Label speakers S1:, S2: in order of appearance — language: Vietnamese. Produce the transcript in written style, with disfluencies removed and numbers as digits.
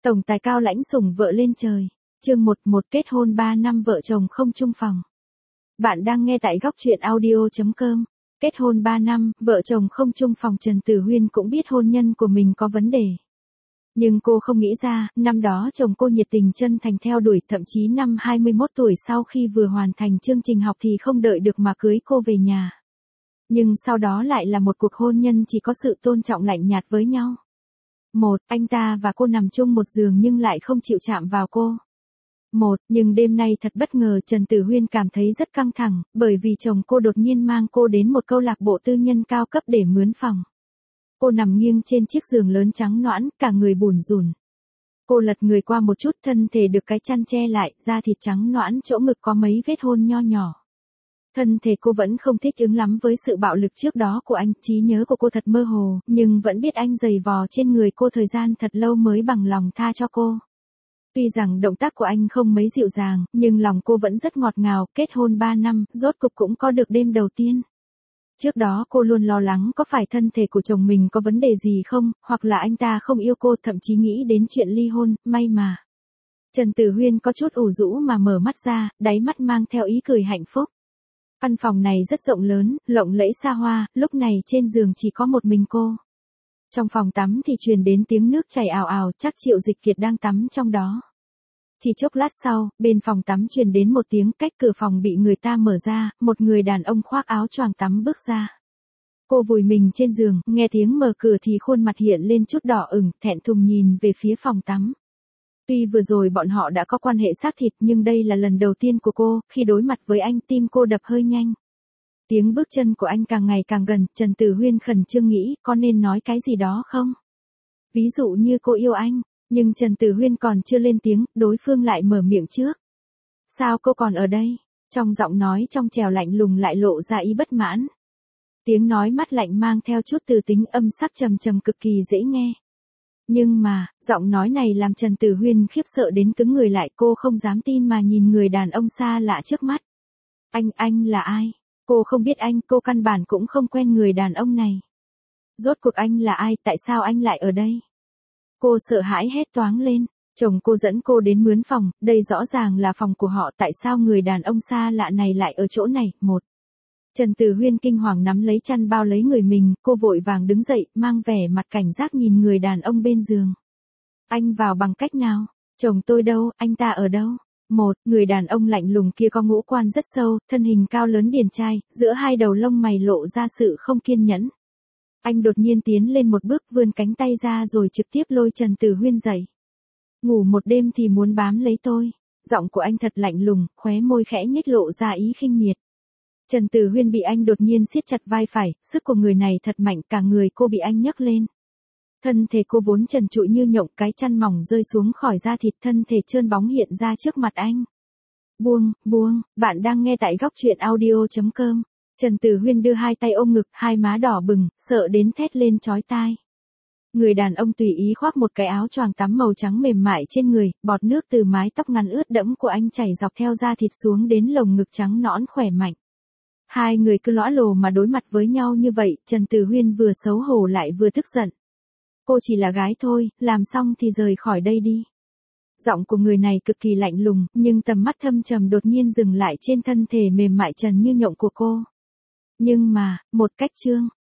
S1: Tổng tài cao lãnh sủng vợ lên trời. Chương 11 kết hôn 3 năm vợ chồng không chung phòng. Bạn đang nghe tại góc truyện audio.com. Kết hôn 3 năm, vợ chồng không chung phòng. Trần Tử Huyên cũng biết hôn nhân của mình có vấn đề. Nhưng cô không nghĩ ra, năm đó chồng cô nhiệt tình chân thành theo đuổi, thậm chí năm 21 tuổi sau khi vừa hoàn thành chương trình học thì không đợi được mà cưới cô về nhà. Nhưng sau đó lại là một cuộc hôn nhân chỉ có sự tôn trọng lạnh nhạt với nhau. Anh ta và cô nằm chung một giường nhưng lại không chịu chạm vào cô. Nhưng đêm nay thật bất ngờ, Trần Tử Huyên cảm thấy rất căng thẳng, bởi vì chồng cô đột nhiên mang cô đến một câu lạc bộ tư nhân cao cấp để mướn phòng. Cô nằm nghiêng trên chiếc giường lớn trắng nõn, cả người bủn rủn. Cô lật người qua một chút, thân thể được cái chăn che lại, da thịt trắng nõn, chỗ ngực có mấy vết hôn nho nhỏ. Thân thể cô vẫn không thích ứng lắm với sự bạo lực trước đó của anh, trí nhớ của cô thật mơ hồ, nhưng vẫn biết anh giày vò trên người cô thời gian thật lâu mới bằng lòng tha cho cô. Tuy rằng động tác của anh không mấy dịu dàng, nhưng lòng cô vẫn rất ngọt ngào. Kết hôn 3 năm, rốt cục cũng có được đêm đầu tiên. Trước đó cô luôn lo lắng có phải thân thể của chồng mình có vấn đề gì không, hoặc là anh ta không yêu cô, thậm chí nghĩ đến chuyện ly hôn. May mà Trần Tử Huyên có chút ủ rũ mà mở mắt ra, đáy mắt mang theo ý cười hạnh phúc. Căn phòng này rất rộng lớn, lộng lẫy xa hoa, lúc này trên giường chỉ có một mình cô. Trong phòng tắm thì truyền đến tiếng nước chảy ào ào, chắc Triệu Dịch Kiệt đang tắm trong đó. Chỉ chốc lát sau, bên phòng tắm truyền đến một tiếng, cách cửa phòng bị người ta mở ra, một người đàn ông khoác áo choàng tắm bước ra. Cô vùi mình trên giường, nghe tiếng mở cửa thì khuôn mặt hiện lên chút đỏ ửng, thẹn thùng nhìn về phía phòng tắm. Tuy vừa rồi bọn họ đã có quan hệ xác thịt, nhưng đây là lần đầu tiên của cô, khi đối mặt với anh tim cô đập hơi nhanh. Tiếng bước chân của anh càng ngày càng gần, Trần Tử Huyên khẩn trương nghĩ có nên nói cái gì đó không? Ví dụ như cô yêu anh, nhưng Trần Tử Huyên còn chưa lên tiếng, đối phương lại mở miệng trước. Sao cô còn ở đây? Trong giọng nói trong trẻo lạnh lùng lại lộ ra ý bất mãn. Tiếng nói mát lạnh mang theo chút từ tính, âm sắc trầm trầm cực kỳ dễ nghe. Nhưng mà, giọng nói này làm Trần Tử Huyên khiếp sợ đến cứng người lại, cô không dám tin mà nhìn người đàn ông xa lạ trước mắt. Anh là ai? Cô không biết anh, cô căn bản cũng không quen người đàn ông này. Rốt cuộc anh là ai, tại sao anh lại ở đây? Cô sợ hãi hét toáng lên, chồng cô dẫn cô đến mướn phòng, đây rõ ràng là phòng của họ, tại sao người đàn ông xa lạ này lại ở chỗ này? Trần Tử Huyên kinh hoàng nắm lấy chăn bao lấy người mình, cô vội vàng đứng dậy, mang vẻ mặt cảnh giác nhìn người đàn ông bên giường. Anh vào bằng cách nào? Chồng tôi đâu, anh ta ở đâu? Người đàn ông lạnh lùng kia có ngũ quan rất sâu, thân hình cao lớn điển trai, giữa hai đầu lông mày lộ ra sự không kiên nhẫn. Anh đột nhiên tiến lên một bước, vươn cánh tay ra rồi trực tiếp lôi Trần Tử Huyên dậy. Ngủ một đêm thì muốn bám lấy tôi. Giọng của anh thật lạnh lùng, khóe môi khẽ nhếch lộ ra ý khinh miệt. Trần Tử Huyên bị anh đột nhiên siết chặt vai phải, sức của người này thật mạnh, cả người cô bị anh nhấc lên. Thân thể cô vốn trần trụi như nhộng, cái chăn mỏng rơi xuống khỏi da thịt, thân thể trơn bóng hiện ra trước mặt anh. Buông, bạn đang nghe tại góc truyện audio.com. Trần Tử Huyên đưa hai tay ôm ngực, hai má đỏ bừng, sợ đến thét lên chói tai. Người đàn ông tùy ý khoác một cái áo choàng tắm màu trắng mềm mại trên người, bọt nước từ mái tóc ngắn ướt đẫm của anh chảy dọc theo da thịt xuống đến lồng ngực trắng nõn khỏe mạnh. Hai người cứ lõa lồ mà đối mặt với nhau như vậy, Trần Tử Huyên vừa xấu hổ lại vừa tức giận. Cô chỉ là gái thôi, làm xong thì rời khỏi đây đi. Giọng của người này cực kỳ lạnh lùng, nhưng tầm mắt thâm trầm đột nhiên dừng lại trên thân thể mềm mại trần như nhộng của cô. Nhưng mà, một cách